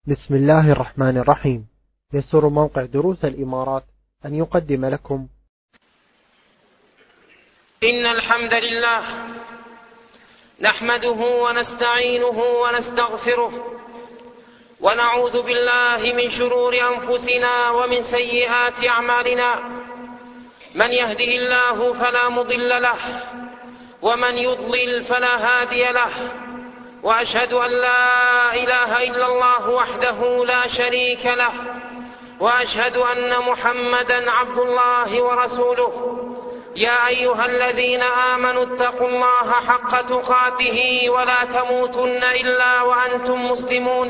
بسم الله الرحمن الرحيم. يسر موقع دروس الإمارات أن يقدم لكم إن الحمد لله نحمده ونستعينه ونستغفره ونعوذ بالله من شرور أنفسنا ومن سيئات أعمالنا. من يهده الله فلا مضل له ومن يضلل فلا هادي له، وأشهد أن لا إله إلا الله وحده لا شريك له، وأشهد أن محمدا عبد الله ورسوله. يا أيها الذين آمنوا اتقوا الله حق تقاته ولا تموتن إلا وأنتم مسلمون.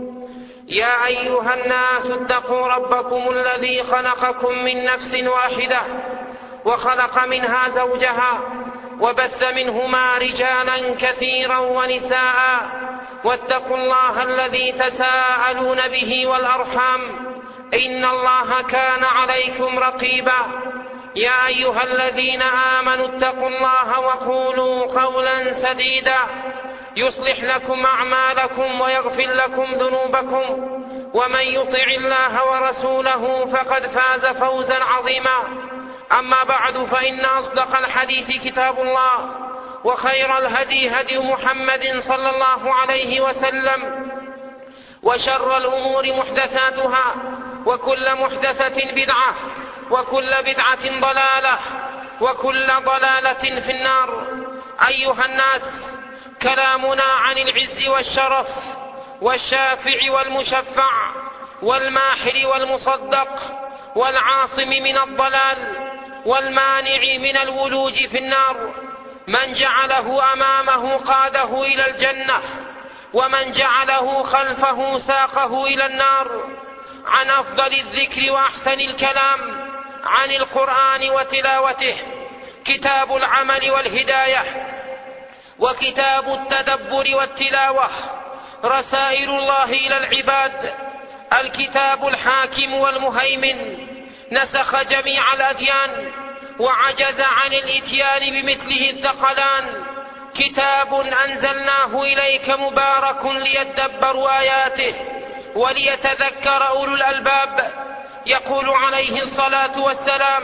يا أيها الناس اتقوا ربكم الذي خلقكم من نفس واحدة وخلق منها زوجها وبث منهما رجالا كثيرا ونساء، واتقوا الله الذي تساءلون به والأرحام إن الله كان عليكم رقيبا. يا أيها الذين آمنوا اتقوا الله وقولوا قولا سديدا يصلح لكم أعمالكم ويغفر لكم ذنوبكم، ومن يطع الله ورسوله فقد فاز فوزا عظيما. أما بعد، فإن أصدق الحديث كتاب الله، وخير الهدي هدي محمد صلى الله عليه وسلم، وشر الأمور محدثاتها، وكل محدثة بدعة، وكل بدعة ضلالة، وكل ضلالة في النار. أيها الناس، كلامنا عن العز والشرف والشافع والمشفع والماحل والمصدق والعاصم من الضلال والمانع من الولوج في النار. من جعله أمامه قاده إلى الجنة، ومن جعله خلفه ساقه إلى النار. عن أفضل الذكر وأحسن الكلام عن القرآن وتلاوته كتاب العمل والهداية، وكتاب التدبر والتلاوة رسائل الله إلى العباد. الكتاب الحاكم والمهيمن نسخ جميع الأديان وعجز عن الإتيان بمثله الثقلان. كتاب أنزلناه إليك مبارك ليدبروا آياته وليتذكر أولو الألباب. يقول عليه الصلاة والسلام: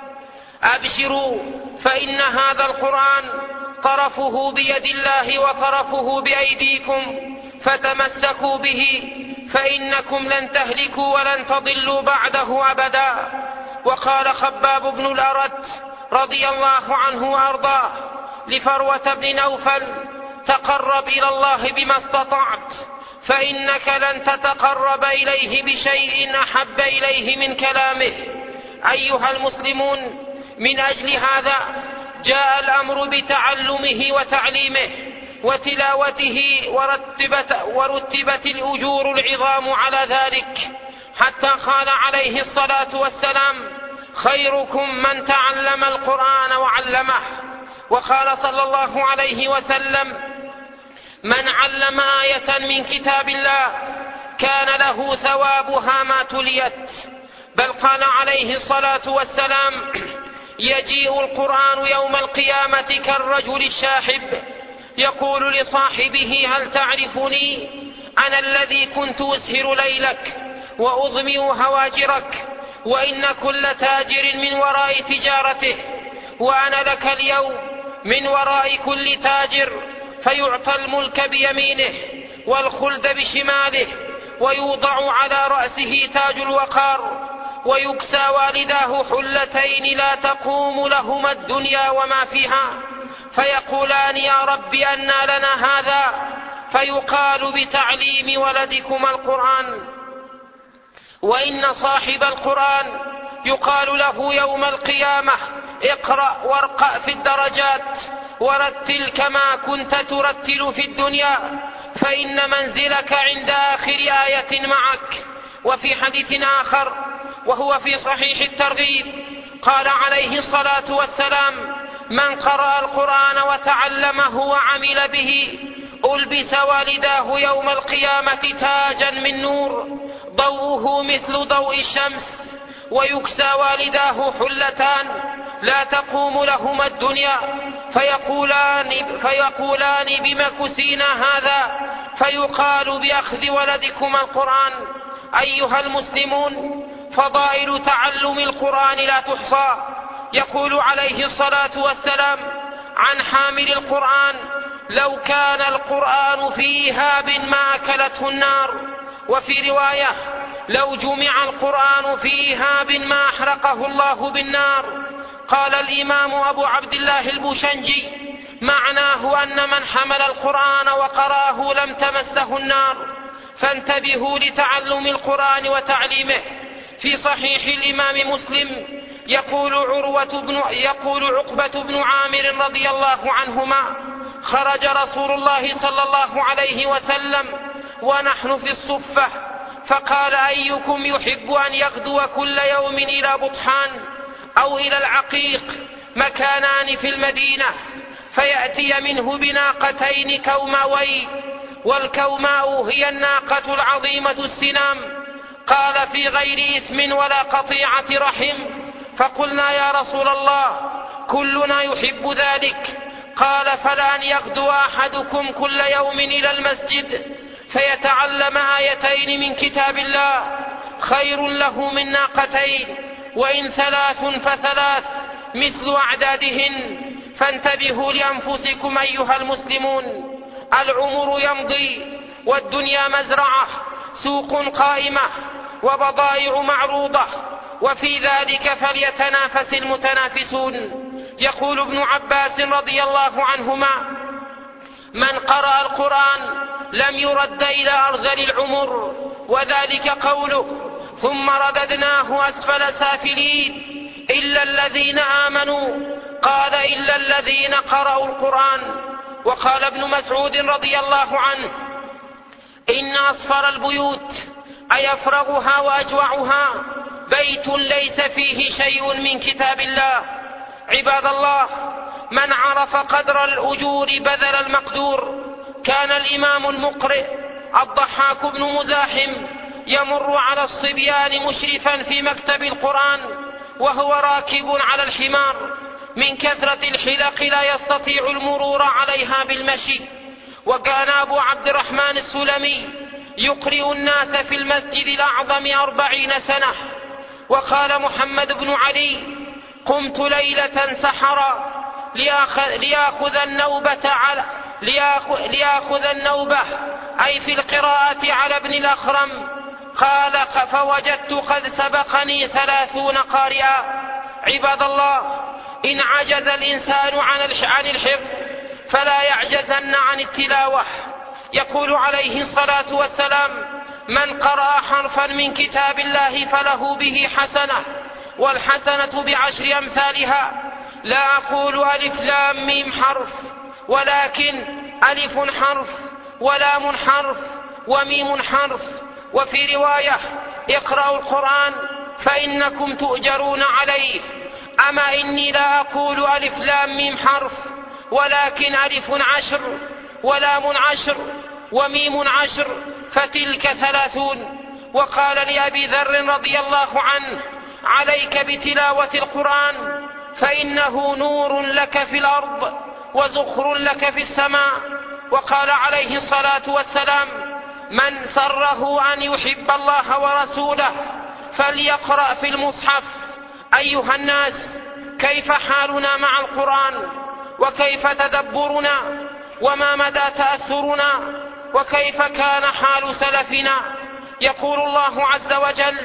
أبشروا فإن هذا القرآن طرفه بيد الله وطرفه بأيديكم، فتمسكوا به فإنكم لن تهلكوا ولن تضلوا بعده أبدا. وقال خباب بن الأرت رضي الله عنه وأرضاه لفروة بن نوفل: تقرب إلى الله بما استطعت، فإنك لن تتقرب إليه بشيء أحب إليه من كلامه. أيها المسلمون، من أجل هذا جاء الأمر بتعلمه وتعليمه وتلاوته، ورتبت الأجور العظام على ذلك، حتى قال عليه الصلاة والسلام: خيركم من تعلم القرآن وعلمه. وقال صلى الله عليه وسلم: من علم آية من كتاب الله كان له ثوابها ما تليت. بل قال عليه الصلاة والسلام: يجيء القرآن يوم القيامة كالرجل الشاحب يقول لصاحبه: هل تعرفني؟ أنا الذي كنت أسهر ليلك وأظمئ هواجرك، وإن كل تاجر من وراء تجارته، وأنا لك اليوم من وراء كل تاجر. فيعطى الملك بيمينه والخلد بشماله، ويوضع على رأسه تاج الوقار، ويكسى والداه حلتين لا تقوم لهما الدنيا وما فيها، فيقولان: يا رب أنى لنا هذا؟ فيقال: بتعليم ولدكما القرآن. وإن صاحب القرآن يقال له يوم القيامة: اقرأ وارقى في الدرجات، ورتل كما كنت ترتل في الدنيا، فإن منزلك عند آخر آية معك. وفي حديث آخر وهو في صحيح الترغيب قال عليه الصلاة والسلام: من قرأ القرآن وتعلمه وعمل به ألبس والداه يوم القيامة تاجا من نور ضوءه مثل ضوء الشمس، ويكسى والداه حلتان لا تقوم لهما الدنيا، فيقولان: بما كسينا هذا؟ فيقال بأخذ ولدكما القرآن. أيها المسلمون، فضائل تعلم القرآن لا تحصى. يقول عليه الصلاة والسلام عن حامل القرآن: لو كان القرآن في هاب ما أكلته النار. وفي رواية: لو جمع القرآن في هاب ما أحرقه الله بالنار. قال الإمام أبو عبد الله البوشنجي: معناه أن من حمل القرآن وقرأه لم تمسه النار. فانتبهوا لتعلم القرآن وتعليمه. في صحيح الإمام مسلم يقول عقبة بن عامر رضي الله عنهما: خرج رسول الله صلى الله عليه وسلم ونحن في الصفة، فقال: أيكم يحب أن يغدو كل يوم إلى بطحان أو إلى العقيق، مكانان في المدينة، فيأتي منه بناقتين كوماوين، والكوماء هي الناقة العظيمة السنام. قال: في غير إثم ولا قطيعة رحم. فقلنا: يا رسول الله، كلنا يحب ذلك. قال: فلأن يغدو أحدكم كل يوم إلى المسجد فيتعلم آيتين من كتاب الله خير له من ناقتين، وإن 3 فثلاث مثل أعدادهن. فانتبهوا لأنفسكم أيها المسلمون. العمر يمضي والدنيا مزرعة، سوق قائمة وبضائع معروضة، وفي ذلك فليتنافس المتنافسون. يقول ابن عباس رضي الله عنهما: من قرأ القرآن لم يرد إلى أرذل العمر، وذلك قوله: ثم رددناه أسفل سافلين إلا الذين آمنوا. قال: إلا الذين قرأوا القرآن. وقال ابن مسعود رضي الله عنه: إن أصفر البيوت أي أفرغها وأجوعها بيت ليس فيه شيء من كتاب الله. عباد الله، من عرف قدر الأجور بذل المقدور. كان الإمام المقرئ الضحاك بن مزاحم يمر على الصبيان مشرفا في مكتب القرآن وهو راكب على الحمار، من كثرة الحلق لا يستطيع المرور عليها بالمشي. وكان أبو عبد الرحمن السلمي يقرئ الناس في المسجد الأعظم 40 سنة. وقال محمد بن علي: قمت ليلة سحرا ليأخذ النوبة أي في القراءة على ابن الأخرم. قال: فوجدت قد سبقني 30 قارئا. عباد الله، إن عجز الإنسان عن الحفظ فلا يعجزن عن التلاوة. يقول عليه الصلاة والسلام: من قرأ حرفا من كتاب الله فله به حسنة، والحسنة ب10 أمثالها. لا أقول ألف لام ميم حرف، ولكن ألف حرف ولام حرف وميم حرف. وفي رواية: اقرأوا القرآن فإنكم تؤجرون عليه. أما إني لا أقول ألف لام ميم حرف، ولكن ألف 10 ولام 10 وميم 10، فتلك 30. وقال لأبي ذر رضي الله عنه: عليك بتلاوة القرآن فإنه نور لك في الأرض وزخر لك في السماء. وقال عليه الصلاة والسلام: من سره أن يحب الله ورسوله فليقرأ في المصحف. أيها الناس، كيف حالنا مع القرآن؟ وكيف تدبرنا؟ وما مدى تأثرنا؟ وكيف كان حال سلفنا؟ يقول الله عز وجل: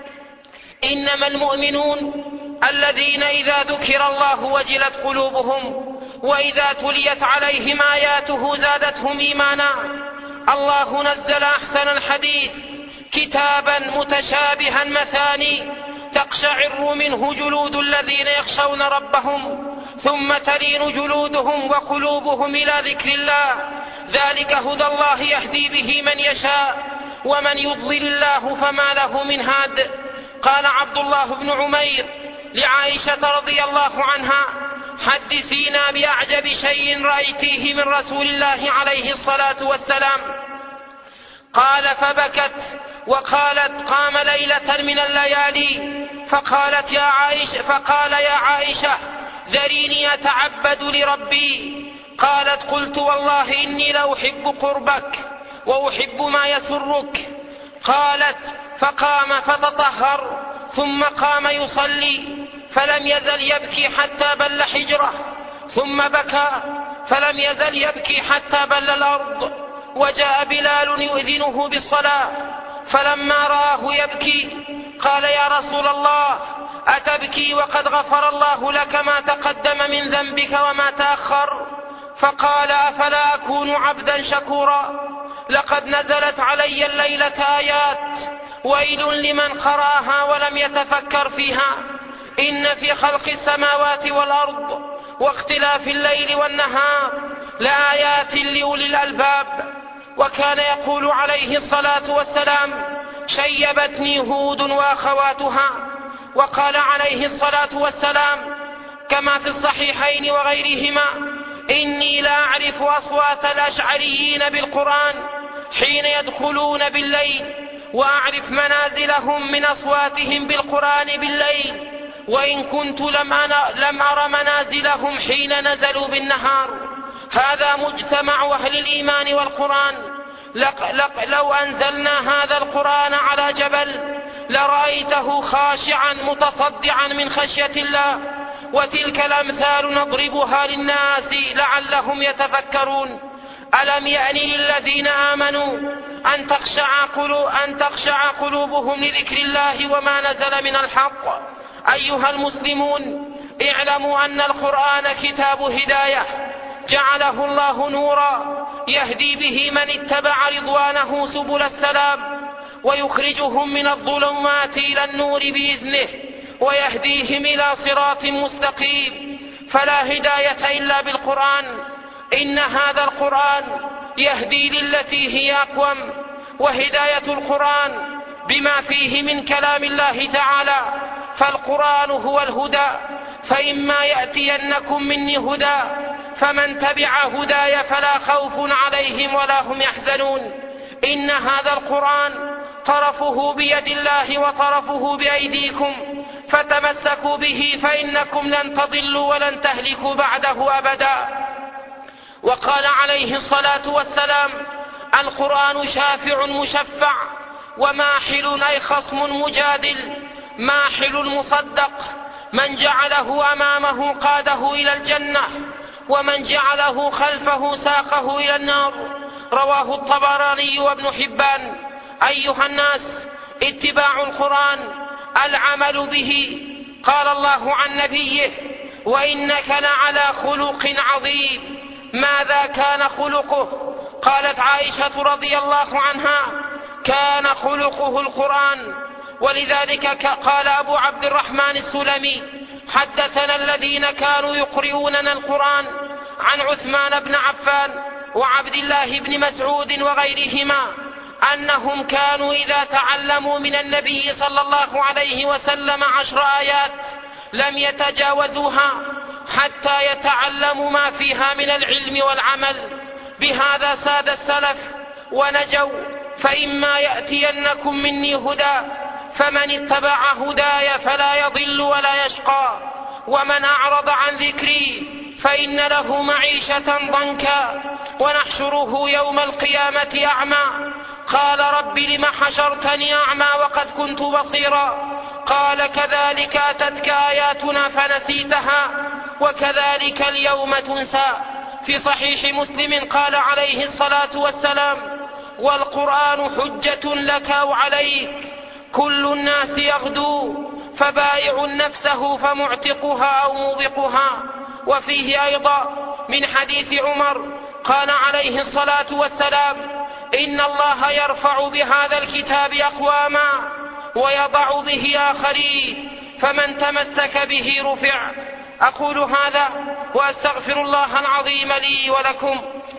إنما المؤمنون الذين إذا ذكر الله وجلت قلوبهم وإذا تليت عليهم آياته زادتهم إيمانا. الله نزل أحسن الحديث كتابا متشابها مثاني تقشعر منه جلود الذين يخشون ربهم ثم تلين جلودهم وقلوبهم إلى ذكر الله. ذلك هدى الله يهدي به من يشاء، ومن يضلل الله فما له من هاد. قال عبد الله بن عمير لعائشة رضي الله عنها: حدثينا بأعجب شيء رأيتيه من رسول الله عليه الصلاة والسلام. قال: فبكت وقالت: قام ليلة من الليالي فقال: يا عائشة ذريني أتعبد لربي. قالت: قلت: والله إني لأحب قربك. وأحب ما يسرك. قالت: فقام فتطهر ثم قام يصلي فلم يزل يبكي حتى بل حجره، ثم بكى فلم يزل يبكي حتى بل الأرض، وجاء بلال يؤذنه بالصلاة فلما رآه يبكي قال: يا رسول الله أتبكي وقد غفر الله لك ما تقدم من ذنبك وما تأخر؟ فقال: أفلا أكون عبدا شكورا؟ لقد نزلت علي الليلة آيات ويل لمن قرأها ولم يتفكر فيها. إن في خلق السماوات والأرض واختلاف الليل والنهار لآيات لأولي الألباب. وكان يقول عليه الصلاة والسلام: شيبتني هود وأخواتها. وقال عليه الصلاة والسلام كما في الصحيحين وغيرهما: إني لا أعرف أصوات الأشعريين بالقرآن حين يدخلون بالليل، وأعرف منازلهم من أصواتهم بالقرآن بالليل، وإن كنت لم أر منازلهم حين نزلوا بالنهار. هذا مجتمع أهل الإيمان والقرآن. لو أنزلنا هذا القرآن على جبل لرأيته خاشعا متصدعا من خشية الله. وتلك الأمثال نضربها للناس لعلهم يتفكرون. ألم يأن للذين آمنوا أن تخشع قلوبهم لذكر الله وما نزل من الحق؟ أيها المسلمون، اعلموا أن القرآن كتاب هداية جعله الله نورا يهدي به من اتبع رضوانه سبل السلام، ويخرجهم من الظلمات إلى النور بإذنه، ويهديهم إلى صراط مستقيم. فلا هداية إلا بالقرآن. إن هذا القرآن يهدي للتي هي أقوم، وهداية القرآن بما فيه من كلام الله تعالى، فالقرآن هو الهدى. فإما يأتينكم مني هدى فمن تبع هداي فلا خوف عليهم ولا هم يحزنون. إن هذا القرآن طرفه بيد الله وطرفه بأيديكم، فتمسكوا به فإنكم لن تضلوا ولن تهلكوا بعده أبدا. وقال عليه الصلاة والسلام: القرآن شافع مشفع، وماحل أي خصم مجادل، ماحل مصدق. من جعله أمامه قاده إلى الجنة، ومن جعله خلفه ساقه إلى النار. رواه الطبراني وابن حبان. أيها الناس، اتباع القرآن العمل به. قال الله عن نبيه: وإنك لعلى خلق عظيم. ماذا كان خلقه؟ قالت عائشة رضي الله عنها: كان خلقه القرآن. ولذلك قال أبو عبد الرحمن السلمي: حدثنا الذين كانوا يقرؤوننا القرآن عن عثمان بن عفان وعبد الله بن مسعود وغيرهما أنهم كانوا إذا تعلموا من النبي صلى الله عليه وسلم 10 آيات لم يتجاوزوها حتى يتعلموا ما فيها من العلم والعمل. بهذا ساد السلف ونجوا. فإما يأتينكم مني هدى فمن اتبع هداي فلا يضل ولا يشقى، ومن أعرض عن ذكري فإن له معيشة ضنكا ونحشره يوم القيامة أعمى. قال: رب لم حشرتني أعمى وقد كنت بصيرا؟ قال: كذلك أتتك آياتنا فنسيتها وكذلك اليوم تنسى. في صحيح مسلم قال عليه الصلاة والسلام: والقرآن حجة لك أو عليك، كل الناس يغدو فبائع نفسه فمعتقها أو موبقها. وفيه أيضا من حديث عمر قال عليه الصلاة والسلام: إن الله يرفع بهذا الكتاب أقواما ويضع به آخرين، فمن تمسك به رفع. أقول هذا وأستغفر الله العظيم لي ولكم.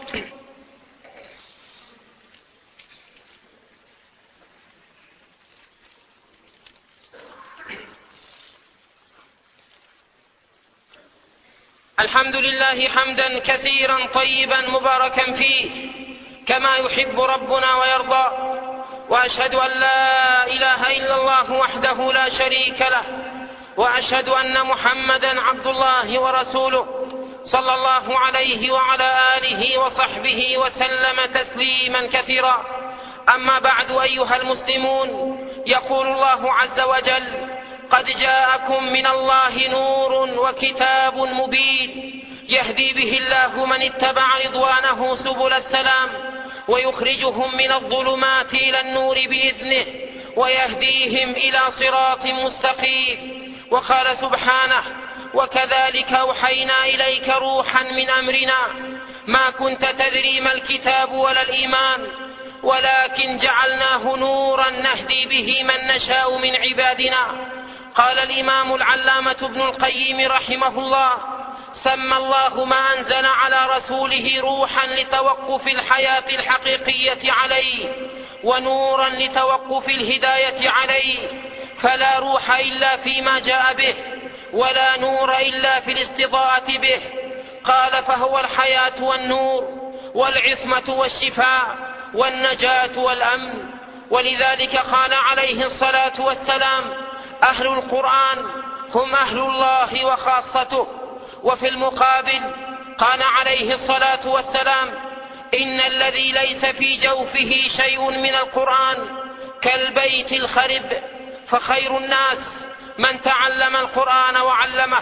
الحمد لله حمدا كثيرا طيبا مباركا فيه كما يحب ربنا ويرضى، وأشهد أن لا إله إلا الله وحده لا شريك له، وأشهد أن محمدا عبد الله ورسوله صلى الله عليه وعلى آله وصحبه وسلم تسليما كثيرا. أما بعد أيها المسلمون، يقول الله عز وجل: قد جاءكم من الله نور وكتاب مبين يهدي به الله من اتبع رضوانه سبل السلام ويخرجهم من الظلمات إلى النور بإذنه ويهديهم إلى صراط مستقيم. وقال سبحانه: وكذلك أوحينا إليك روحا من أمرنا ما كنت تدري ما الكتاب ولا الإيمان ولكن جعلناه نورا نهدي به من نشاء من عبادنا. قال الإمام العلامة ابن القيم رحمه الله: سمى الله ما أنزل على رسوله روحا لتوقف الحياة الحقيقية عليه ونورا لتوقف الهداية عليه، فلا روح إلا فيما جاء به ولا نور إلا في الاستضاءة به. قال: فهو الحياة والنور والعصمة والشفاء والنجاة والأمن. ولذلك قال عليه الصلاة والسلام: أهل القرآن هم أهل الله وخاصته. وفي المقابل قال عليه الصلاة والسلام: إن الذي ليس في جوفه شيء من القرآن كالبيت الخرب، فخير الناس من تعلم القرآن وعلمه.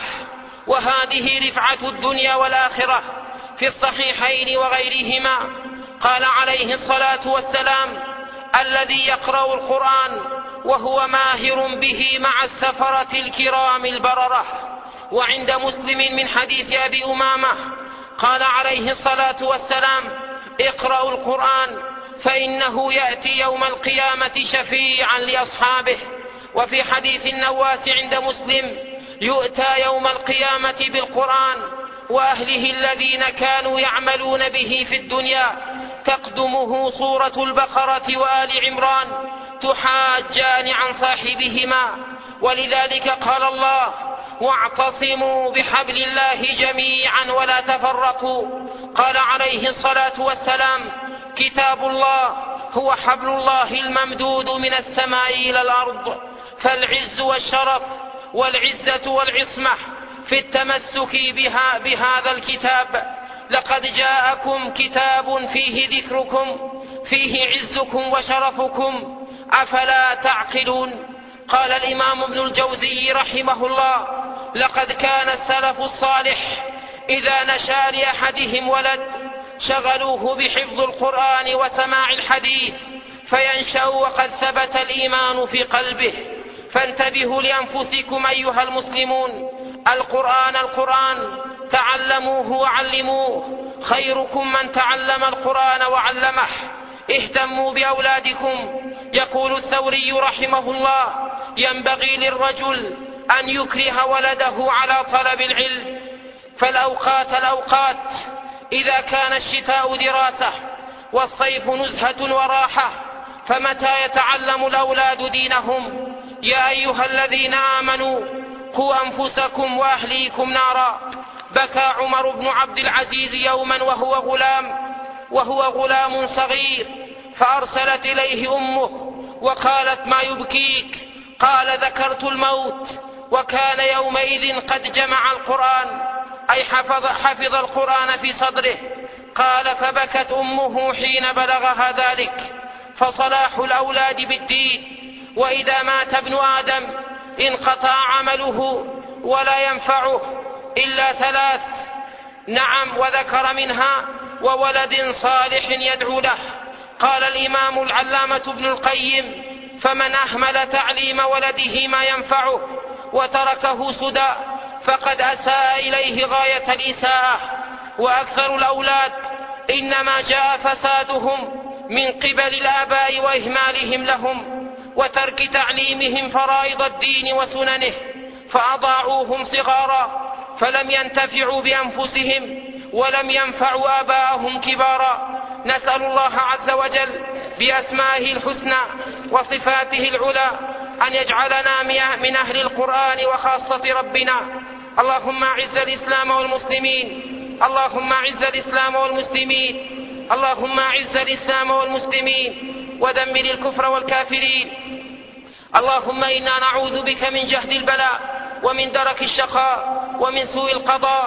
وهذه رفعة الدنيا والآخرة في الصحيحين وغيرهما. قال عليه الصلاة والسلام: الذي يقرأ القرآن وهو ماهر به مع السفرة الكرام البررة. وعند مسلم من حديث أبي أمامة قال عليه الصلاة والسلام: اقرأوا القرآن فإنه يأتي يوم القيامة شفيعا لأصحابه. وفي حديث النواس عند مسلم: يؤتى يوم القيامة بالقرآن وأهله الذين كانوا يعملون به في الدنيا تقدمه سورة البقرة وآل عمران تحاجان عن صاحبهما. ولذلك قال الله: واعتصموا بحبل الله جميعا ولا تفرقوا. قال عليه الصلاة والسلام: كتاب الله هو حبل الله الممدود من السماء إلى الأرض، فالعز والشرف والعزة والعصمة في التمسك بهذا الكتاب. لقد جاءكم كتاب فيه ذكركم، فيه عزكم وشرفكم، أفلا تعقلون؟ قال الإمام ابن الجوزي رحمه الله: لقد كان السلف الصالح إذا نشأ لأحدهم ولد شغلوه بحفظ القرآن وسماع الحديث فينشأ وقد ثبت الإيمان في قلبه. فانتبهوا لأنفسكم أيها المسلمون، القرآن تعلموه وعلموه، خيركم من تعلم القرآن وعلمه. اهتموا بأولادكم. يقول الثوري رحمه الله: ينبغي للرجل أن يكره ولده على طلب العلم، فالأوقات إذا كان الشتاء دراسة والصيف نزهة وراحة، فمتى يتعلم الأولاد دينهم؟ يا أيها الذين آمنوا قوا أنفسكم وأهليكم نارا. بكى عمر بن عبد العزيز يوما وهو غلام صغير، فأرسلت إليه أمه وقالت: ما يبكيك؟ قال: ذكرت الموت. وكان يومئذ قد جمع القرآن، أي حفظ القرآن في صدره. قال: فبكت أمه حين بلغها ذلك. فصلاح الأولاد بالدين. وإذا مات ابن آدم انقطع عمله ولا ينفعه إلا ثلاث، نعم، وذكر منها: وولد صالح يدعو له. قال الإمام العلامة ابن القيم: فمن أهمل تعليم ولده ما ينفعه وتركه سدى فقد أساء إليه غاية الإساءة. وأكثر الأولاد إنما جاء فسادهم من قبل الآباء وإهمالهم لهم وترك تعليمهم فرائض الدين وسننه، فأضاعوهم صغارا فلم ينتفعوا بأنفسهم ولم ينفعوا آباءهم كبارا. نسأل الله عز وجل بأسمائه الحسنى وصفاته العلى أن يجعلنا من أهل القرآن وخاصة ربنا. اللهم أعز الإسلام والمسلمين، اللهم أعز الإسلام والمسلمين، اللهم أعز الإسلام والمسلمين ودمر الكفر والكافرين. اللهم إنا نعوذ بك من جهد البلاء ومن درك الشقاء ومن سوء القضاء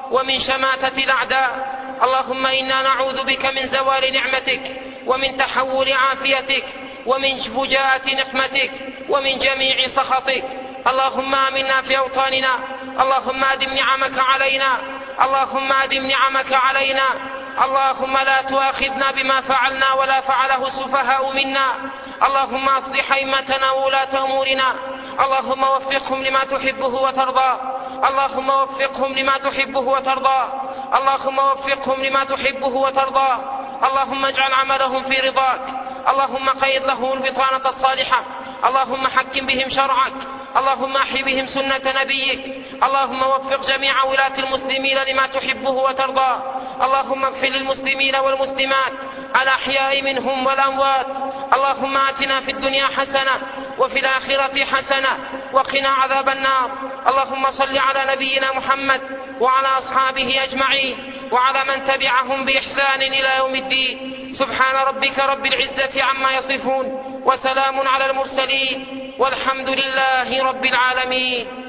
ومن شماتة الأعداء. اللهم إنا نعوذ بك من زوال نعمتك ومن تحول عافيتك ومن فجاءة نقمتك ومن جميع سخطك. اللهم آمنا في أوطاننا. اللهم أدم نعمك علينا. اللهم أدم نعمك علينا. اللهم لا تؤاخذنا بما فعلنا ولا فعله السفهاء منا. اللهم أصلح أئمتنا وولاة أمورنا. اللهم وفقهم لما تحبه وترضى. اللهم وفقهم لما تحبه وترضى. اللهم وفقهم لما تحبه وترضى. اللهم اجعل عملهم في رضاك. اللهم قيد لهم البطانة الصالحة. اللهم حكم بهم شرعك. اللهم أحي بهم سنة نبيك. اللهم وفق جميع ولاة المسلمين لما تحبه وترضى. اللهم اغفر للمسلمين والمسلمات الأحياء منهم والأموات. اللهم آتنا في الدنيا حسنة وفي الآخرة حسنة وقنا عذاب النار. اللهم صل على نبينا محمد وعلى أصحابه أجمعين وعلى من تبعهم بإحسان إلى يوم الدين. سبحان ربك رب العزة عما يصفون وسلام على المرسلين والحمد لله رب العالمين.